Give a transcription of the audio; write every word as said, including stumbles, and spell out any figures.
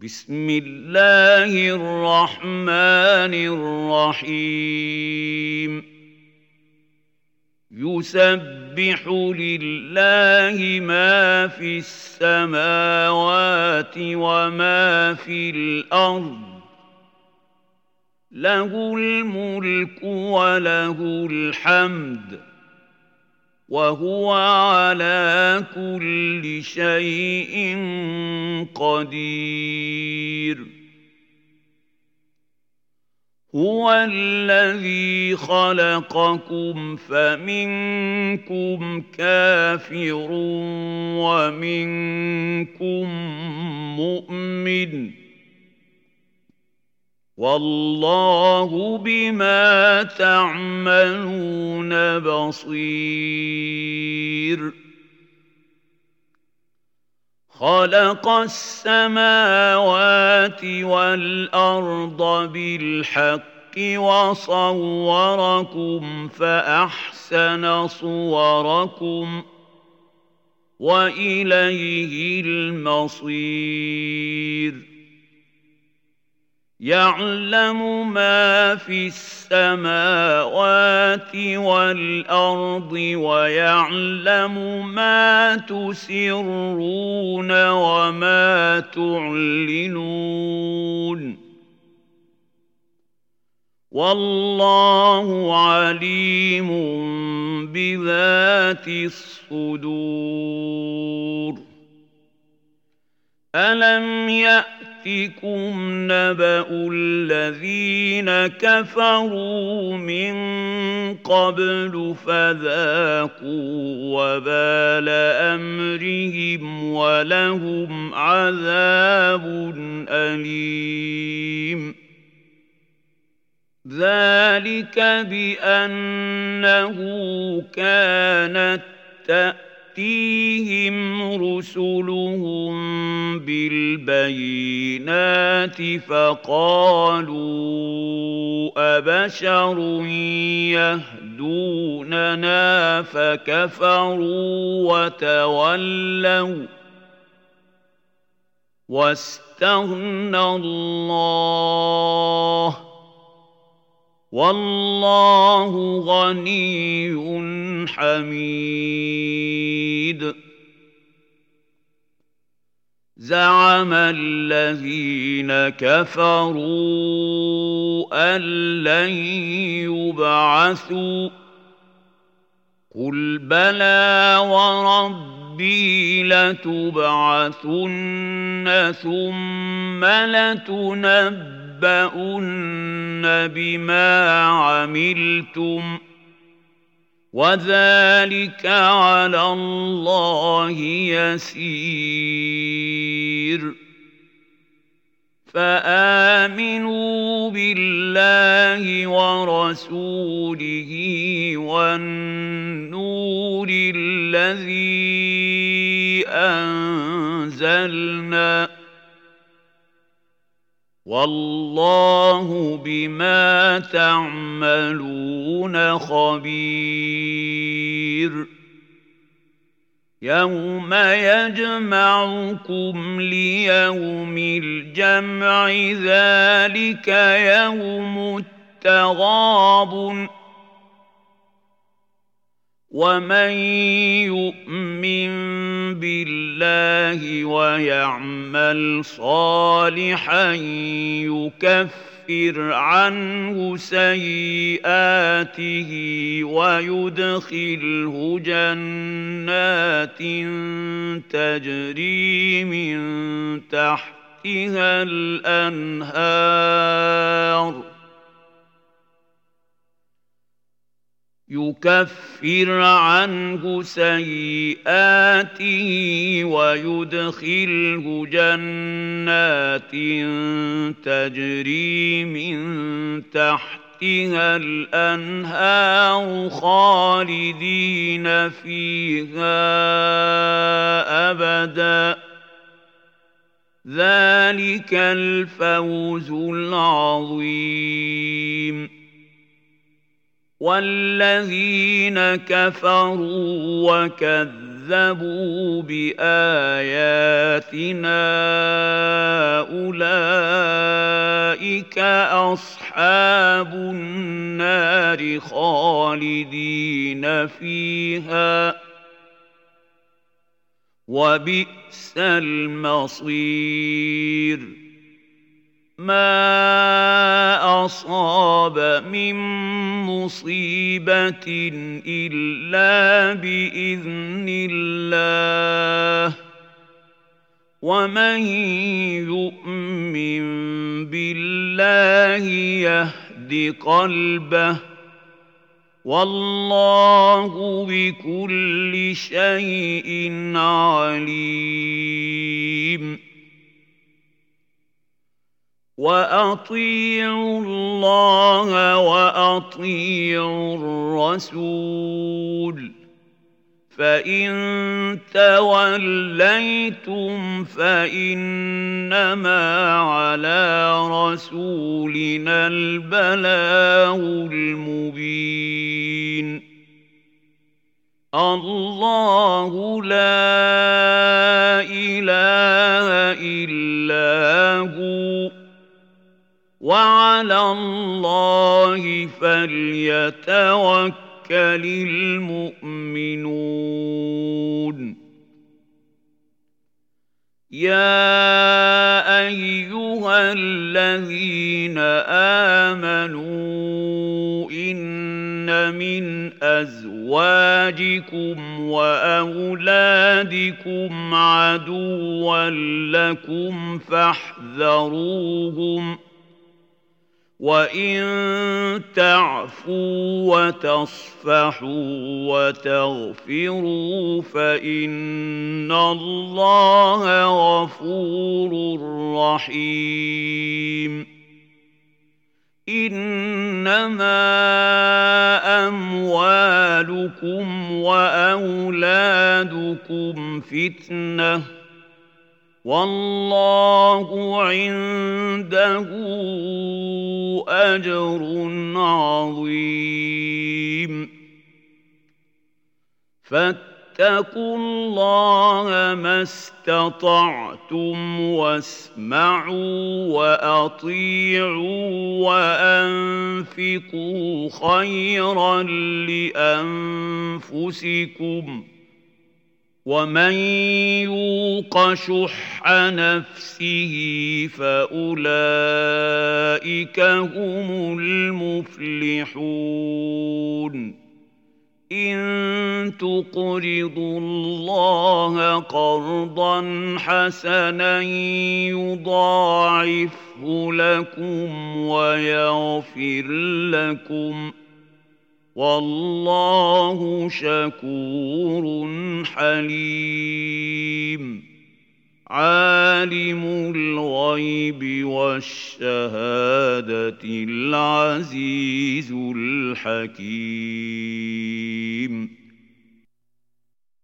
بسم الله الرحمن الرحيم يسبح لله ما في السماوات وما في الأرض له الملك وله الحمد وهو على كل شيء قدير هو الذي خلقكم فمنكم كافر ومنكم مؤمن والله بما تعملون بصير خلق السماوات والأرض بالحق وصوركم فأحسن صوركم وإليه المصير يعلم ما في السماوات والأرض ويعلم ما تسرون وما تعلنون والله عليم بذات الصدور ألم يأتكم نبأ الذين كفروا من قبل فذاقوا وبال أمرهم ولهم عذاب أليم ذلك بأنه كانت تأتيهم رسلهم بالبينات فقالوا أبشر يهدوننا فكفروا وتولوا واستغنى الله والله غني حميد زعم الذين كفروا أن لن يبعثوا قل بلى وربي لتبعثن ثم لتنبؤن تُنَبَّؤُنَّ بِمَا عَمِلْتُمْ وَذَلِكَ عَلَى اللَّهِ يَسِيرٌ فآمنوا بالله ورسوله والنور الذي أنزلنا والله بما تعملون خبير يوم يجمعكم ليوم الجمع ذلك يوم التغابن ومن يؤمن بالله ويعمل صالحا يكفر عنه سيئاته ويدخله جنات تجري من تحتها الأنهار يكفر عنه سيئاته ويدخله جنات تجري من تحتها الأنهار خالدين فيها أبدا ذلك الفوز العظيم والذين كفروا وكذبوا بآياتنا أولئك أصحاب النار خالدين فيها وبئس المصير ما أصاب من مصيبة إلا بإذن الله ومن يؤمن بالله يهد قلبه والله بكل شيء عليم وأطيعوا الله وأطيعوا الرسول فإن توليتم فإنما على رسولنا البلاغ المبين الله لا إله إلا هو وعلى الله فليتوكل المؤمنون يا أيها الذين آمنوا إن من أزواجكم وأولادكم عدوا لكم فاحذروهم وإن تعفوا وتصفحوا وتغفروا فإن الله غفور رحيم إنما أموالكم وأولادكم فتنة والله عنده أجر عظيم فاتقوا الله ما استطعتم واسمعوا وأطيعوا وأنفقوا خيرا لأنفسكم ومن يوق شح نفسه فأولئك هم المفلحون إن تقرضوا الله قرضا حسنا يضاعفه لكم ويغفر لكم والله شكور حليم عالم الغيب والشهادة العزيز الحكيم